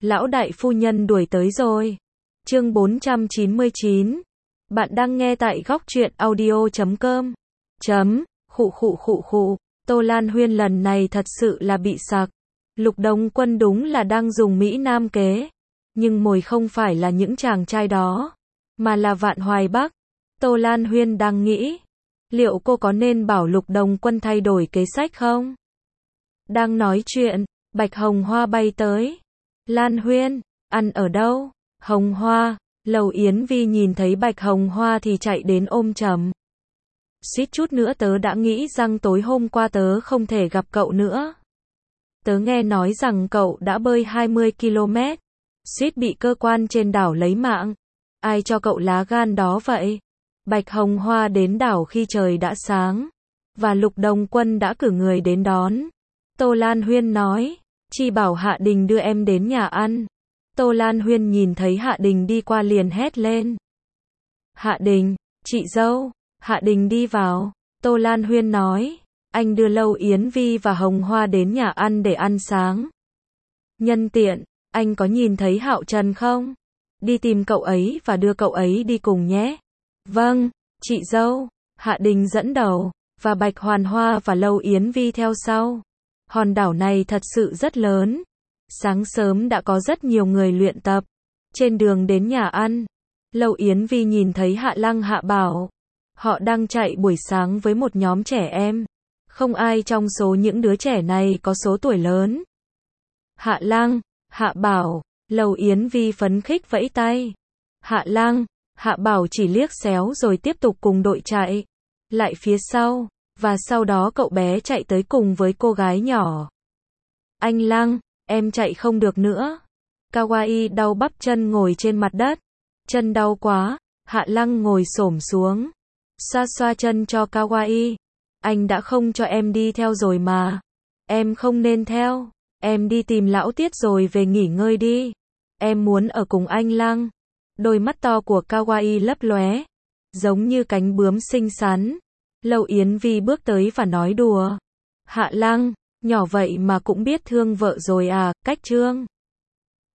Lão đại phu nhân đuổi tới rồi. Chương 499. Bạn đang nghe tại góc truyện audio.com. Khụ. Tô Lan Huyên lần này thật sự là bị sặc. Lục Đông Quân đúng là đang dùng Mỹ Nam kế. Nhưng mồi không phải là những chàng trai đó, mà là Vạn Hoài Bắc. Tô Lan Huyên đang nghĩ, liệu cô có nên bảo Lục Đông Quân thay đổi kế sách không? Đang nói chuyện, Bạch Hồng Hoa bay tới. Lan Huyên, ăn ở đâu? Hồng Hoa, Lầu Yến Vi nhìn thấy Bạch Hồng Hoa thì chạy đến ôm chầm. Suýt chút nữa tớ đã nghĩ rằng tối hôm qua tớ không thể gặp cậu nữa. Tớ nghe nói rằng cậu đã bơi 20 km, suýt bị cơ quan trên đảo lấy mạng. Ai cho cậu lá gan đó vậy? Bạch Hồng Hoa đến đảo khi trời đã sáng, và Lục Đông Quân đã cử người đến đón. Tô Lan Huyên nói, chị bảo Hạ Đình đưa em đến nhà ăn. Tô Lan Huyên nhìn thấy Hạ Đình đi qua liền hét lên. Hạ Đình, chị dâu. Hạ Đình đi vào. Tô Lan Huyên nói, anh đưa Lâu Yến Vi và Hồng Hoa đến nhà ăn để ăn sáng. Nhân tiện, anh có nhìn thấy Hạo Trần không? Đi tìm cậu ấy và đưa cậu ấy đi cùng nhé. Vâng, chị dâu. Hạ Đình dẫn đầu, và Bạch Hoàn Hoa và Lâu Yến Vi theo sau. Hòn đảo này thật sự rất lớn. Sáng sớm đã có rất nhiều người luyện tập. Trên đường đến nhà ăn, Lâu Yến Vi nhìn thấy Hạ Lăng Hạ Bảo. Họ đang chạy buổi sáng với một nhóm trẻ em. Không ai trong số những đứa trẻ này có số tuổi lớn. Hạ Lăng, Hạ Bảo, Lâu Yến Vi phấn khích vẫy tay. Hạ Lăng, Hạ Bảo chỉ liếc xéo rồi tiếp tục cùng đội chạy lại phía sau, và sau đó cậu bé chạy tới cùng với cô gái nhỏ. Anh Lăng, em chạy không được nữa. Kawaii đau bắp chân ngồi trên mặt đất. Chân đau quá. Hạ Lăng ngồi xổm xuống, xoa xoa chân cho Kawaii. Anh đã không cho em đi theo rồi mà. Em không nên theo. Em đi tìm lão Tiết rồi về nghỉ ngơi đi. Em muốn ở cùng anh Lăng. Đôi mắt to của Kawaii lấp lóe, giống như cánh bướm xinh xắn. Lâu Yến Vi bước tới và nói đùa. Hạ Lăng, nhỏ vậy mà cũng biết thương vợ rồi à, cách trương.